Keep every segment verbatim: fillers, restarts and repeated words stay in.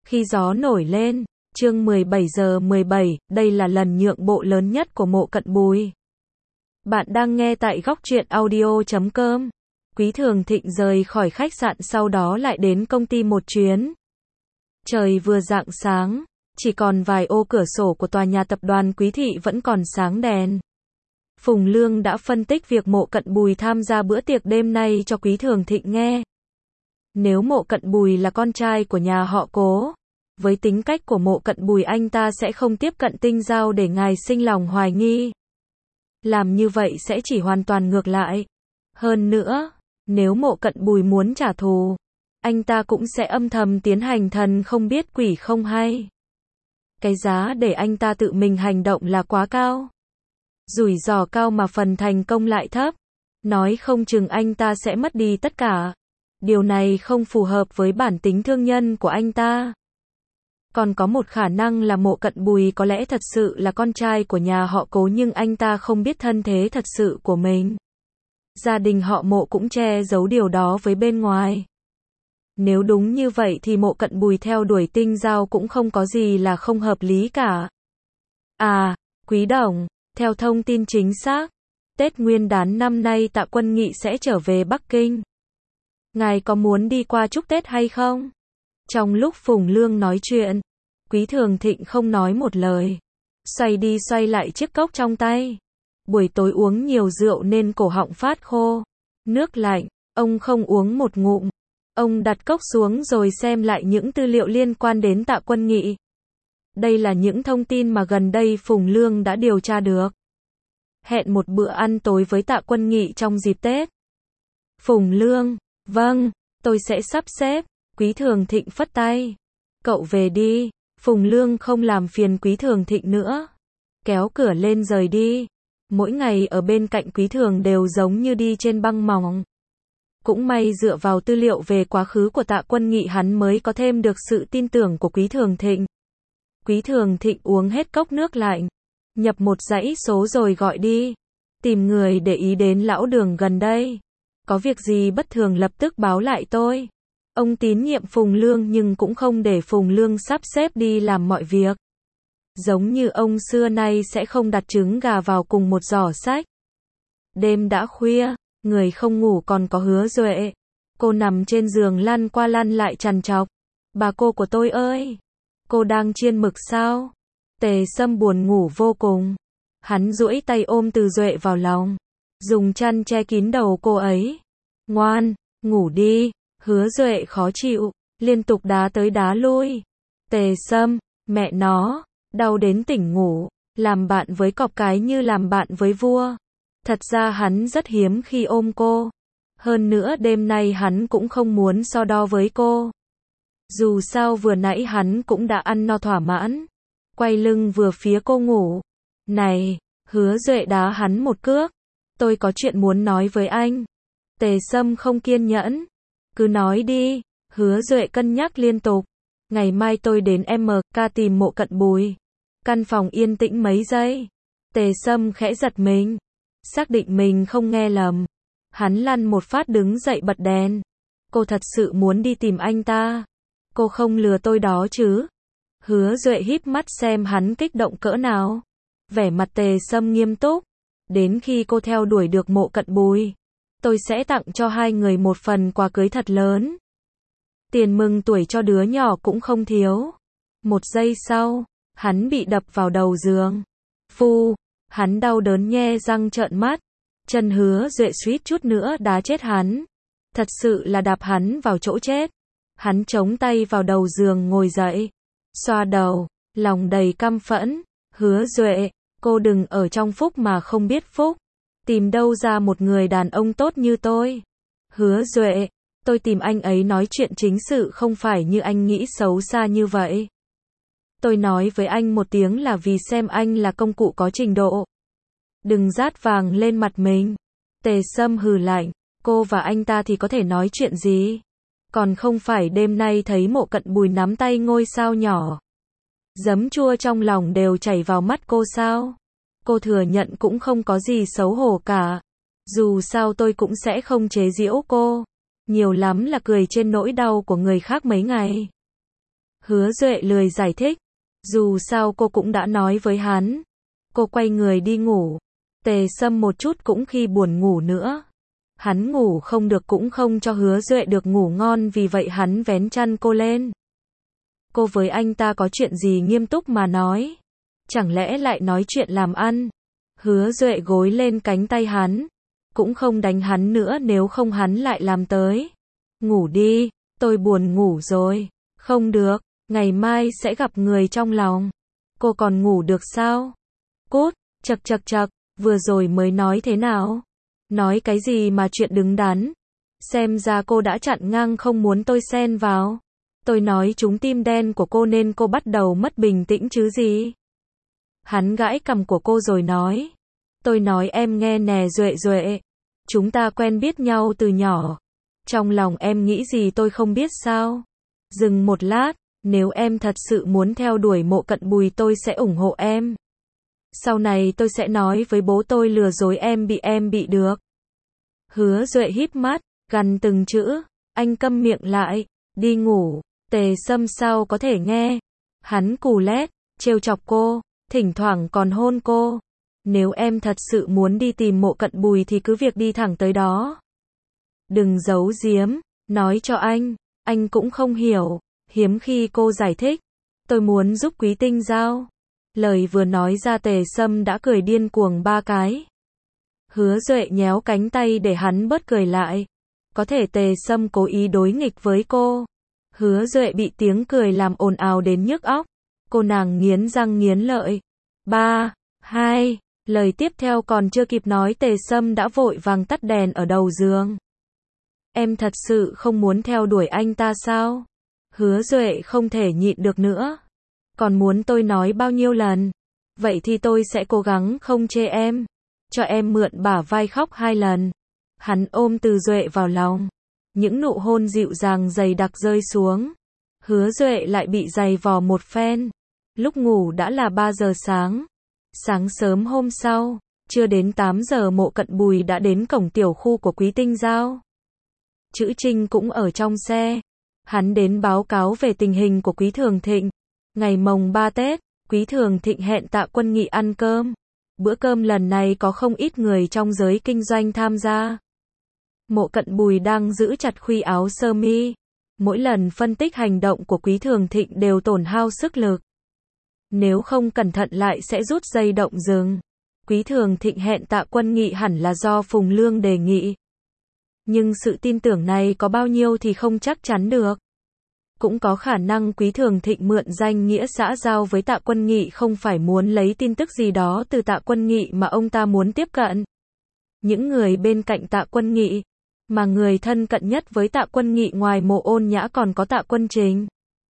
Khi gió nổi lên, chương mười bảy giờ mười bảy, đây là lần nhượng bộ lớn nhất của Mộ Cận Bùi. Bạn đang nghe tại góc truyện audio chấm com. Quý Thường Thịnh rời khỏi khách sạn sau đó lại đến công ty một chuyến. Trời vừa rạng sáng, chỉ còn vài ô cửa sổ của tòa nhà tập đoàn Quý Thị vẫn còn sáng đèn. Phùng Lương đã phân tích việc Mộ Cận Bùi tham gia bữa tiệc đêm nay cho Quý Thường Thịnh nghe. Nếu Mộ Cận Bùi là con trai của nhà họ Cố, với tính cách của Mộ Cận Bùi anh ta sẽ không tiếp cận Tinh Giao để ngài sinh lòng hoài nghi. Làm như vậy sẽ chỉ hoàn toàn ngược lại. Hơn nữa, nếu Mộ Cận Bùi muốn trả thù, anh ta cũng sẽ âm thầm tiến hành thần không biết quỷ không hay. Cái giá để anh ta tự mình hành động là quá cao. Rủi ro cao mà phần thành công lại thấp. Nói không chừng anh ta sẽ mất đi tất cả. Điều này không phù hợp với bản tính thương nhân của anh ta. Còn có một khả năng là Mộ Cận Bùi có lẽ thật sự là con trai của nhà họ Cố nhưng anh ta không biết thân thế thật sự của mình. Gia đình họ Mộ cũng che giấu điều đó với bên ngoài. Nếu đúng như vậy thì Mộ Cận Bùi theo đuổi Tinh Giao cũng không có gì là không hợp lý cả. À, Quý Đồng, theo thông tin chính xác, Tết Nguyên đán năm nay Tạ Quân Nghị sẽ trở về Bắc Kinh. Ngài có muốn đi qua chúc Tết hay không? Trong lúc Phùng Lương nói chuyện, Quý Thường Thịnh không nói một lời. Xoay đi xoay lại chiếc cốc trong tay. Buổi tối uống nhiều rượu nên cổ họng phát khô. Nước lạnh, ông không uống một ngụm. Ông đặt cốc xuống rồi xem lại những tư liệu liên quan đến Tạ Quân Nghị. Đây là những thông tin mà gần đây Phùng Lương đã điều tra được. Hẹn một bữa ăn tối với Tạ Quân Nghị trong dịp Tết. Phùng Lương, vâng, tôi sẽ sắp xếp. Quý Thường Thịnh phất tay. Cậu về đi. Phùng Lương không làm phiền Quý Thường Thịnh nữa. Kéo cửa lên rời đi. Mỗi ngày ở bên cạnh Quý Thường đều giống như đi trên băng mỏng. Cũng may dựa vào tư liệu về quá khứ của Tạ Quân Nghị hắn mới có thêm được sự tin tưởng của Quý Thường Thịnh. Quý Thường Thịnh uống hết cốc nước lạnh. Nhập một dãy số rồi gọi đi. Tìm người để ý đến lão Đường gần đây. Có việc gì bất thường lập tức báo lại tôi. Ông tín nhiệm Phùng Lương nhưng cũng không để Phùng Lương sắp xếp đi làm mọi việc. Giống như ông xưa nay sẽ không đặt trứng gà vào cùng một giỏ sách. Đêm đã khuya, người không ngủ còn có Hứa Duệ. Cô nằm trên giường lăn qua lăn lại trằn trọc. Bà cô của tôi ơi! Cô đang chiên mực sao? Tề Sâm buồn ngủ vô cùng. Hắn duỗi tay ôm Từ Duệ vào lòng. Dùng chăn che kín đầu cô ấy. Ngoan, ngủ đi. Hứa Duệ khó chịu, liên tục đá tới đá lui. Tề Sâm, mẹ nó, đau đến tỉnh ngủ, làm bạn với cọp cái như làm bạn với vua. Thật ra hắn rất hiếm khi ôm cô. Hơn nữa đêm nay hắn cũng không muốn so đo với cô. Dù sao vừa nãy hắn cũng đã ăn no thỏa mãn. Quay lưng vừa phía cô ngủ. Này, Hứa Duệ đá hắn một cước. Tôi có chuyện muốn nói với anh. Tề Sâm không kiên nhẫn. Cứ nói đi, Hứa Duệ cân nhắc liên tục. Ngày mai tôi đến em ca tìm Mộ Cận Bùi. Căn phòng yên tĩnh mấy giây. Tề Sâm khẽ giật mình. Xác định mình không nghe lầm. Hắn lăn một phát đứng dậy bật đèn. Cô thật sự muốn đi tìm anh ta. Cô không lừa tôi đó chứ. Hứa Duệ híp mắt xem hắn kích động cỡ nào. Vẻ mặt Tề Sâm nghiêm túc. Đến khi cô theo đuổi được Mộ Cận Bùi, tôi sẽ tặng cho hai người một phần quà cưới thật lớn. Tiền mừng tuổi cho đứa nhỏ cũng không thiếu. Một giây sau, hắn bị đập vào đầu giường. Phu, hắn đau đớn nhe răng trợn mắt. Chân Hứa Duệ suýt chút nữa đá chết hắn. Thật sự là đạp hắn vào chỗ chết. Hắn chống tay vào đầu giường ngồi dậy. Xoa đầu, lòng đầy căm phẫn. Hứa Duệ, cô đừng ở trong phúc mà không biết phúc. Tìm đâu ra một người đàn ông tốt như tôi. Hứa Duệ, tôi tìm anh ấy nói chuyện chính sự không phải như anh nghĩ xấu xa như vậy. Tôi nói với anh một tiếng là vì xem anh là công cụ có trình độ. Đừng rát vàng lên mặt mình. Tề Sâm hừ lạnh, cô và anh ta thì có thể nói chuyện gì? Còn không phải đêm nay thấy Mộ Cận Bùi nắm tay ngôi sao nhỏ. Giấm chua trong lòng đều chảy vào mắt cô sao? Cô thừa nhận cũng không có gì xấu hổ cả. Dù sao tôi cũng sẽ không chế giễu cô. Nhiều lắm là cười trên nỗi đau của người khác mấy ngày. Hứa Duệ lười giải thích. Dù sao cô cũng đã nói với hắn. Cô quay người đi ngủ. Tề Sâm một chút cũng khi buồn ngủ nữa. Hắn ngủ không được cũng không cho Hứa Duệ được ngủ ngon, vì vậy hắn vén chăn cô lên. Cô với anh ta có chuyện gì nghiêm túc mà nói? Chẳng lẽ lại nói chuyện làm ăn? Hứa Duệ gối lên cánh tay hắn. Cũng không đánh hắn nữa, nếu không hắn lại làm tới. Ngủ đi, tôi buồn ngủ rồi. Không được, ngày mai sẽ gặp người trong lòng. Cô còn ngủ được sao? Cút, chậc chậc chậc, vừa rồi mới nói thế nào? Nói cái gì mà chuyện đứng đắn? Xem ra cô đã chặn ngang không muốn tôi xen vào. Tôi nói trúng tim đen của cô nên cô bắt đầu mất bình tĩnh chứ gì? Hắn gãi cằm của cô rồi nói. Tôi nói em nghe nè Duệ Duệ. Chúng ta quen biết nhau từ nhỏ. Trong lòng em nghĩ gì tôi không biết sao? Dừng một lát, nếu em thật sự muốn theo đuổi Mộ Cận Bùi tôi sẽ ủng hộ em. Sau này tôi sẽ nói với bố tôi lừa dối em bị em bị được. Hứa Duệ híp mắt, gằn từng chữ. Anh câm miệng lại, đi ngủ. Tề Sâm sao có thể nghe. Hắn cù lét, trêu chọc cô, thỉnh thoảng còn hôn cô. Nếu em thật sự muốn đi tìm Mộ Cận Bùi thì cứ việc đi thẳng tới đó. Đừng giấu giếm, nói cho anh. Anh cũng không hiểu. Hiếm khi cô giải thích. Tôi muốn giúp Quý Tinh Giao. Lời vừa nói ra Tề Sâm đã cười điên cuồng ba cái. Hứa Duệ nhéo cánh tay để hắn bớt cười lại. Có thể Tề Sâm cố ý đối nghịch với cô. Hứa Duệ bị tiếng cười làm ồn ào đến nhức óc. Cô nàng nghiến răng nghiến lợi. Ba, hai, lời tiếp theo còn chưa kịp nói Tề Sâm đã vội vàng tắt đèn ở đầu giường. Em thật sự không muốn theo đuổi anh ta sao? Hứa Duệ không thể nhịn được nữa. Còn muốn tôi nói bao nhiêu lần? Vậy thì tôi sẽ cố gắng không chê em. Cho em mượn bả vai khóc hai lần. Hắn ôm Từ Duệ vào lòng. Những nụ hôn dịu dàng dày đặc rơi xuống. Hứa Duệ lại bị giày vò một phen. Lúc ngủ đã là ba giờ sáng. Sáng sớm hôm sau, chưa đến tám giờ Mộ Cận Bùi đã đến cổng tiểu khu của Quý Tinh Giao. Chữ Trinh cũng ở trong xe. Hắn đến báo cáo về tình hình của Quý Thường Thịnh. Ngày mồng ba Tết, Quý Thường Thịnh hẹn Tạ Quân Nghị ăn cơm. Bữa cơm lần này có không ít người trong giới kinh doanh tham gia. Mộ Cận Bùi đang giữ chặt khuy áo sơ mi. Mỗi lần phân tích hành động của Quý Thường Thịnh đều tổn hao sức lực. Nếu không cẩn thận lại sẽ rút dây động rừng. Quý Thường Thịnh hẹn Tạ Quân Nghị hẳn là do Phùng Lương đề nghị. Nhưng sự tin tưởng này có bao nhiêu thì không chắc chắn được. Cũng có khả năng Quý Thường Thịnh mượn danh nghĩa xã giao với Tạ Quân Nghị không phải muốn lấy tin tức gì đó từ Tạ Quân Nghị mà ông ta muốn tiếp cận. Những người bên cạnh Tạ Quân Nghị, mà người thân cận nhất với Tạ Quân Nghị ngoài Mộ Ôn Nhã còn có Tạ Quân Trình.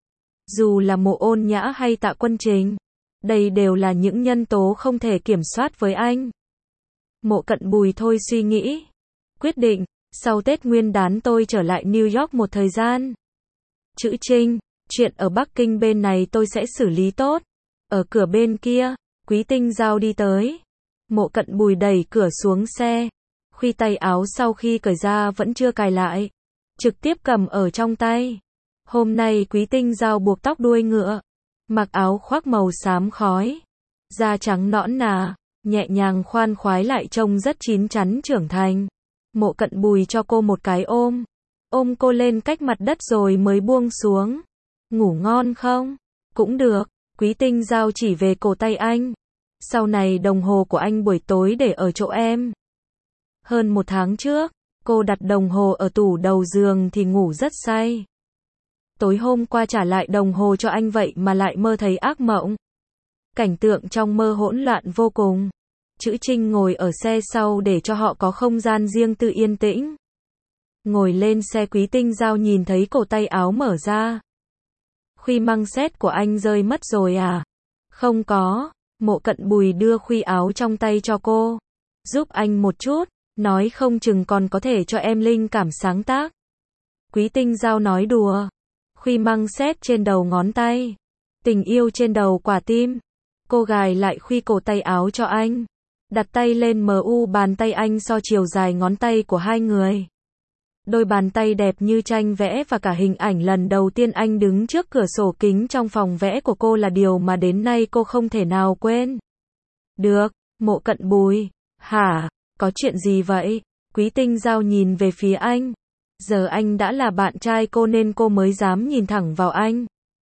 Dù là Mộ Ôn Nhã hay Tạ Quân Trình, đây đều là những nhân tố không thể kiểm soát với anh. Mộ Cận Bùi thôi suy nghĩ. Quyết định, sau Tết Nguyên đán tôi trở lại New York một thời gian. Chữ Trinh, chuyện ở Bắc Kinh bên này tôi sẽ xử lý tốt. Ở cửa bên kia, Quý Tinh Giao đi tới. Mộ Cận Bùi đẩy cửa xuống xe. Khuy tay áo sau khi cởi ra vẫn chưa cài lại. Trực tiếp cầm ở trong tay. Hôm nay Quý Tinh Giao buộc tóc đuôi ngựa. Mặc áo khoác màu xám khói. Da trắng nõn nà, nhẹ nhàng khoan khoái lại trông rất chín chắn trưởng thành. Mộ Cận Bùi cho cô một cái ôm. Ôm cô lên cách mặt đất rồi mới buông xuống. Ngủ ngon không? Cũng được. Quý Tinh Giao chỉ về cổ tay anh. Sau này đồng hồ của anh buổi tối để ở chỗ em. Hơn một tháng trước, cô đặt đồng hồ ở tủ đầu giường thì ngủ rất say. Tối hôm qua trả lại đồng hồ cho anh vậy mà lại mơ thấy ác mộng. Cảnh tượng trong mơ hỗn loạn vô cùng. Chữ Trinh ngồi ở xe sau để cho họ có không gian riêng tư yên tĩnh. Ngồi lên xe Quý Tinh Giao nhìn thấy cổ tay áo mở ra. Khuy măng xét của anh rơi mất rồi à? Không có. Mộ Cận Bùi đưa khuy áo trong tay cho cô. Giúp anh một chút, nói không chừng còn có thể cho em linh cảm sáng tác. Quý Tinh Giao nói đùa. Khuy măng xét trên đầu ngón tay. Tình yêu trên đầu quả tim. Cô gài lại khuy cổ tay áo cho anh. Đặt tay lên mu bàn tay anh so chiều dài ngón tay của hai người. Đôi bàn tay đẹp như tranh vẽ và cả hình ảnh lần đầu tiên anh đứng trước cửa sổ kính trong phòng vẽ của cô là điều mà đến nay cô không thể nào quên. Được, Mộ Cận Bùi. Hả, có chuyện gì vậy? Quý Tinh Giao nhìn về phía anh. Giờ anh đã là bạn trai cô nên cô mới dám nhìn thẳng vào anh.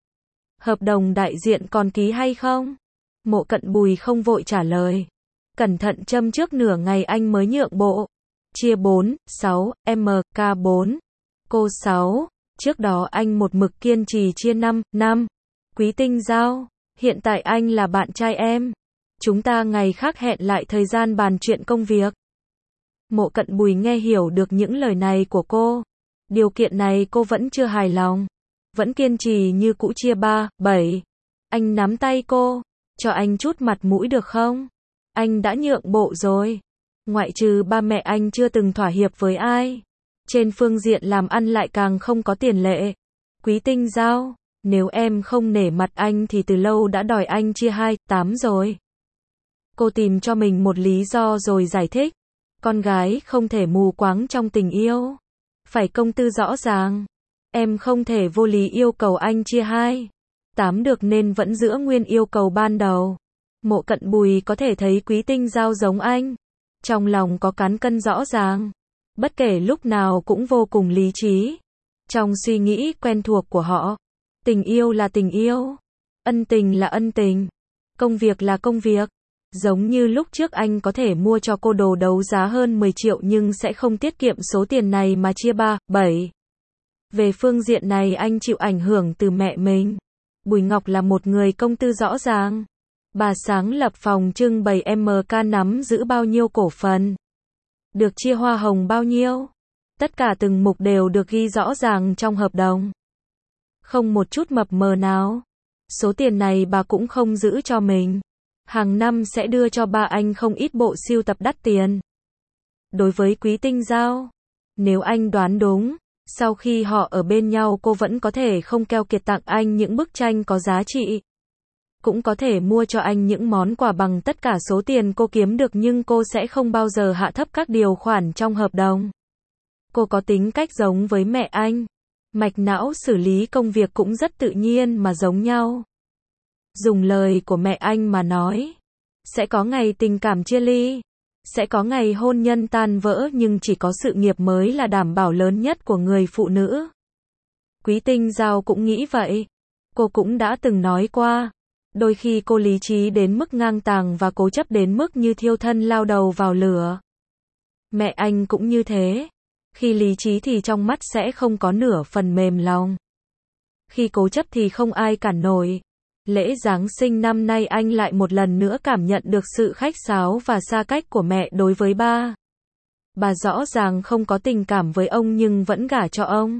Hợp đồng đại diện còn ký hay không? Mộ Cận Bùi không vội trả lời. Cẩn thận châm trước nửa ngày anh mới nhượng bộ. Chia bốn, sáu, M K bốn. Cô sáu. Trước đó anh một mực kiên trì chia năm, năm. Quý Tinh Giao, hiện tại anh là bạn trai em. Chúng ta ngày khác hẹn lại thời gian bàn chuyện công việc. Mộ Cận Bùi nghe hiểu được những lời này của cô. Điều kiện này cô vẫn chưa hài lòng. Vẫn kiên trì như cũ chia ba, bảy. Anh nắm tay cô. Cho anh chút mặt mũi được không? Anh đã nhượng bộ rồi. Ngoại trừ ba mẹ anh chưa từng thỏa hiệp với ai. Trên phương diện làm ăn lại càng không có tiền lệ. Quý Tinh Giao, nếu em không nể mặt anh thì từ lâu đã đòi anh chia hai, tám rồi. Cô tìm cho mình một lý do rồi giải thích. Con gái không thể mù quáng trong tình yêu. Phải công tư rõ ràng. Em không thể vô lý yêu cầu anh chia hai, tám được nên vẫn giữ nguyên yêu cầu ban đầu. Mộ Cận Bùi có thể thấy Quý Tinh Giao giống anh. Trong lòng có cán cân rõ ràng. Bất kể lúc nào cũng vô cùng lý trí. Trong suy nghĩ quen thuộc của họ. Tình yêu là tình yêu. Ân tình là ân tình. Công việc là công việc. Giống như lúc trước anh có thể mua cho cô đồ đấu giá hơn mười triệu nhưng sẽ không tiết kiệm số tiền này mà chia ba, bảy. Về phương diện này anh chịu ảnh hưởng từ mẹ mình. Bùi Ngọc là một người công tư rõ ràng. Bà sáng lập phòng trưng bày em ca nắm giữ bao nhiêu cổ phần. Được chia hoa hồng bao nhiêu. Tất cả từng mục đều được ghi rõ ràng trong hợp đồng. Không một chút mập mờ nào. Số tiền này bà cũng không giữ cho mình. Hàng năm sẽ đưa cho ba anh không ít bộ sưu tập đắt tiền. Đối với Quý Tinh Giao, nếu anh đoán đúng, sau khi họ ở bên nhau cô vẫn có thể không keo kiệt tặng anh những bức tranh có giá trị. Cũng có thể mua cho anh những món quà bằng tất cả số tiền cô kiếm được nhưng cô sẽ không bao giờ hạ thấp các điều khoản trong hợp đồng. Cô có tính cách giống với mẹ anh. Mạch não xử lý công việc cũng rất tự nhiên mà giống nhau. Dùng lời của mẹ anh mà nói, sẽ có ngày tình cảm chia ly, sẽ có ngày hôn nhân tan vỡ nhưng chỉ có sự nghiệp mới là đảm bảo lớn nhất của người phụ nữ. Quý Tinh Giao cũng nghĩ vậy. Cô cũng đã từng nói qua, đôi khi cô lý trí đến mức ngang tàng và cố chấp đến mức như thiêu thân lao đầu vào lửa. Mẹ anh cũng như thế. Khi lý trí thì trong mắt sẽ không có nửa phần mềm lòng. Khi cố chấp thì không ai cản nổi. Lễ Giáng sinh năm nay anh lại một lần nữa cảm nhận được sự khách sáo và xa cách của mẹ đối với ba. Bà rõ ràng không có tình cảm với ông nhưng vẫn gả cho ông.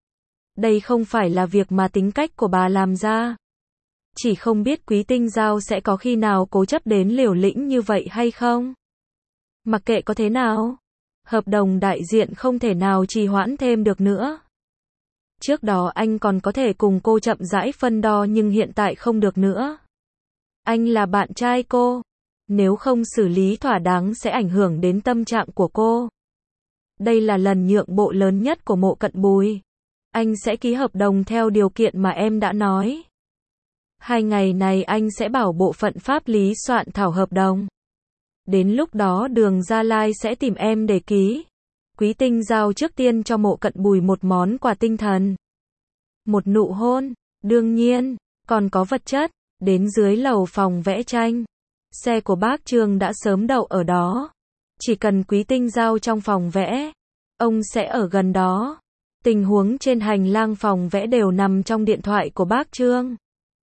Đây không phải là việc mà tính cách của bà làm ra. Chỉ không biết Quý Tinh Giao sẽ có khi nào cố chấp đến liều lĩnh như vậy hay không? Mặc kệ có thế nào, hợp đồng đại diện không thể nào trì hoãn thêm được nữa. Trước đó anh còn có thể cùng cô chậm rãi phân đo nhưng hiện tại không được nữa. Anh là bạn trai cô. Nếu không xử lý thỏa đáng sẽ ảnh hưởng đến tâm trạng của cô. Đây là lần nhượng bộ lớn nhất của Mộ Cận Bùi. Anh sẽ ký hợp đồng theo điều kiện mà em đã nói. Hai ngày này anh sẽ bảo bộ phận pháp lý soạn thảo hợp đồng. Đến lúc đó Đường Gia Lai sẽ tìm em để ký. Quý Tinh Giao trước tiên cho Mộ Cận Bùi một món quà tinh thần. Một nụ hôn, đương nhiên, còn có vật chất. Đến dưới lầu phòng vẽ tranh. Xe của bác Trương đã sớm đậu ở đó. Chỉ cần Quý Tinh Giao trong phòng vẽ, ông sẽ ở gần đó. Tình huống trên hành lang phòng vẽ đều nằm trong điện thoại của bác Trương.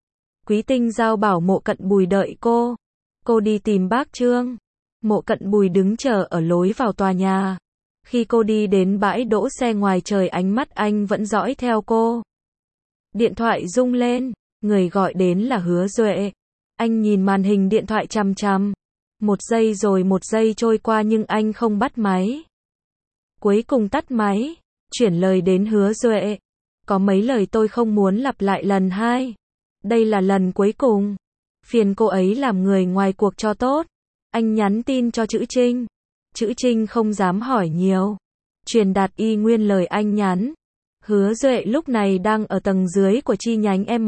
Quý Tinh Giao bảo Mộ Cận Bùi đợi cô. Cô đi tìm bác Trương. Mộ Cận Bùi đứng chờ ở lối vào tòa nhà. Khi cô đi đến bãi đỗ xe ngoài trời ánh mắt anh vẫn dõi theo cô. Điện thoại rung lên, người gọi đến là Hứa Duệ. Anh nhìn màn hình điện thoại chằm chằm. Một giây rồi một giây trôi qua nhưng anh không bắt máy. Cuối cùng tắt máy, chuyển lời đến Hứa Duệ. Có mấy lời tôi không muốn lặp lại lần hai. Đây là lần cuối cùng. Phiền cô ấy làm người ngoài cuộc cho tốt. Anh nhắn tin cho Chữ Trinh. Chữ Trinh không dám hỏi nhiều. truyền đạt y nguyên lời anh nhắn. Hứa Duệ lúc này đang ở tầng dưới của chi nhánh em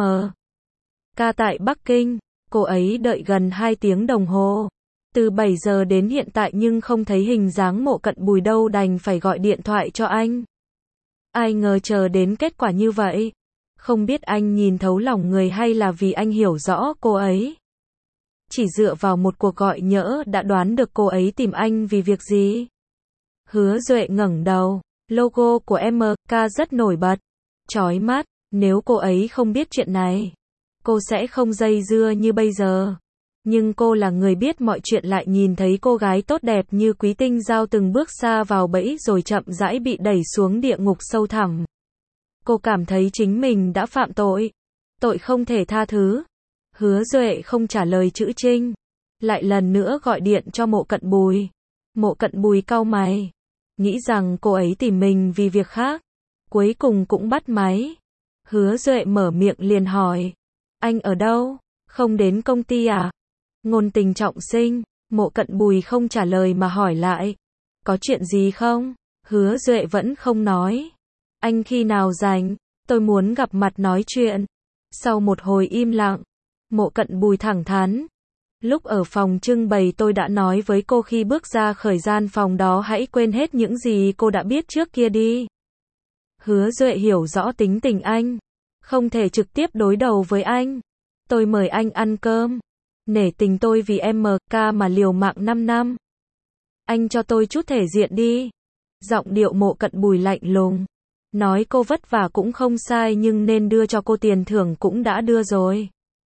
ca tại Bắc Kinh, cô ấy đợi gần hai tiếng đồng hồ. Từ bảy giờ đến hiện tại nhưng không thấy hình dáng Mộ Cận Bùi đâu, đành phải gọi điện thoại cho anh. Ai ngờ chờ đến kết quả như vậy. Không biết anh nhìn thấu lòng người hay là vì anh hiểu rõ cô ấy. Chỉ dựa vào một cuộc gọi nhỡ đã đoán được cô ấy tìm anh vì việc gì. Hứa Duệ ngẩng đầu, logo của em ca rất nổi bật, chói mắt, nếu cô ấy không biết chuyện này, cô sẽ không dây dưa như bây giờ. Nhưng cô là người biết mọi chuyện lại nhìn thấy cô gái tốt đẹp như Quý Tinh Giao từng bước xa vào bẫy rồi chậm rãi bị đẩy xuống địa ngục sâu thẳm. Cô cảm thấy chính mình đã phạm tội, tội không thể tha thứ. Hứa Duệ không trả lời chữ Trinh, lại lần nữa gọi điện cho Mộ Cận Bùi. Mộ Cận Bùi cau mày, nghĩ rằng cô ấy tìm mình vì việc khác, cuối cùng cũng bắt máy. Hứa Duệ mở miệng liền hỏi, anh ở đâu, không đến công ty à? Ngôn tình trọng sinh, Mộ Cận Bùi không trả lời mà hỏi lại, có chuyện gì không? Hứa Duệ vẫn không nói. Anh khi nào rảnh, tôi muốn gặp mặt nói chuyện. Sau một hồi im lặng, Mộ Cận Bùi thẳng thắn, lúc ở phòng trưng bày tôi đã nói với cô khi bước ra khỏi gian phòng đó hãy quên hết những gì cô đã biết trước kia đi. Hứa Duệ hiểu rõ tính tình anh, không thể trực tiếp đối đầu với anh. Tôi mời anh ăn cơm, nể tình tôi vì em ca mà liều mạng năm năm. Anh cho tôi chút thể diện đi. Giọng điệu Mộ Cận Bùi lạnh lùng, nói cô vất vả cũng không sai nhưng nên đưa cho cô tiền thưởng cũng đã đưa rồi.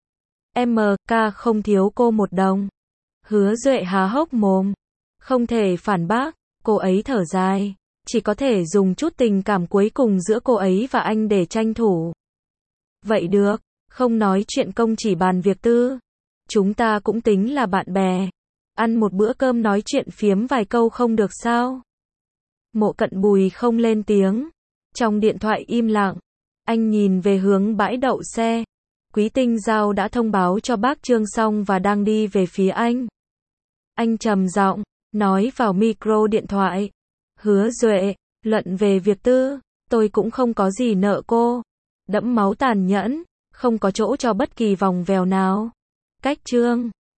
Em ca không thiếu cô một đồng. Hứa Duệ há hốc mồm, không thể phản bác, cô ấy thở dài, chỉ có thể dùng chút tình cảm cuối cùng giữa cô ấy và anh để tranh thủ. Vậy được, không nói chuyện công chỉ bàn việc tư. Chúng ta cũng tính là bạn bè. Ăn một bữa cơm nói chuyện phiếm vài câu không được sao? Mộ Cận Bùi không lên tiếng. Trong điện thoại im lặng, anh nhìn về hướng bãi đậu xe. Quý Tinh Giao đã thông báo cho bác Trương xong và đang đi về phía anh. Anh trầm giọng, nói vào micro điện thoại. Hứa Duệ, luận về việc tư, tôi cũng không có gì nợ cô. Đẫm máu tàn nhẫn, không có chỗ cho bất kỳ vòng vèo nào. Cách Trương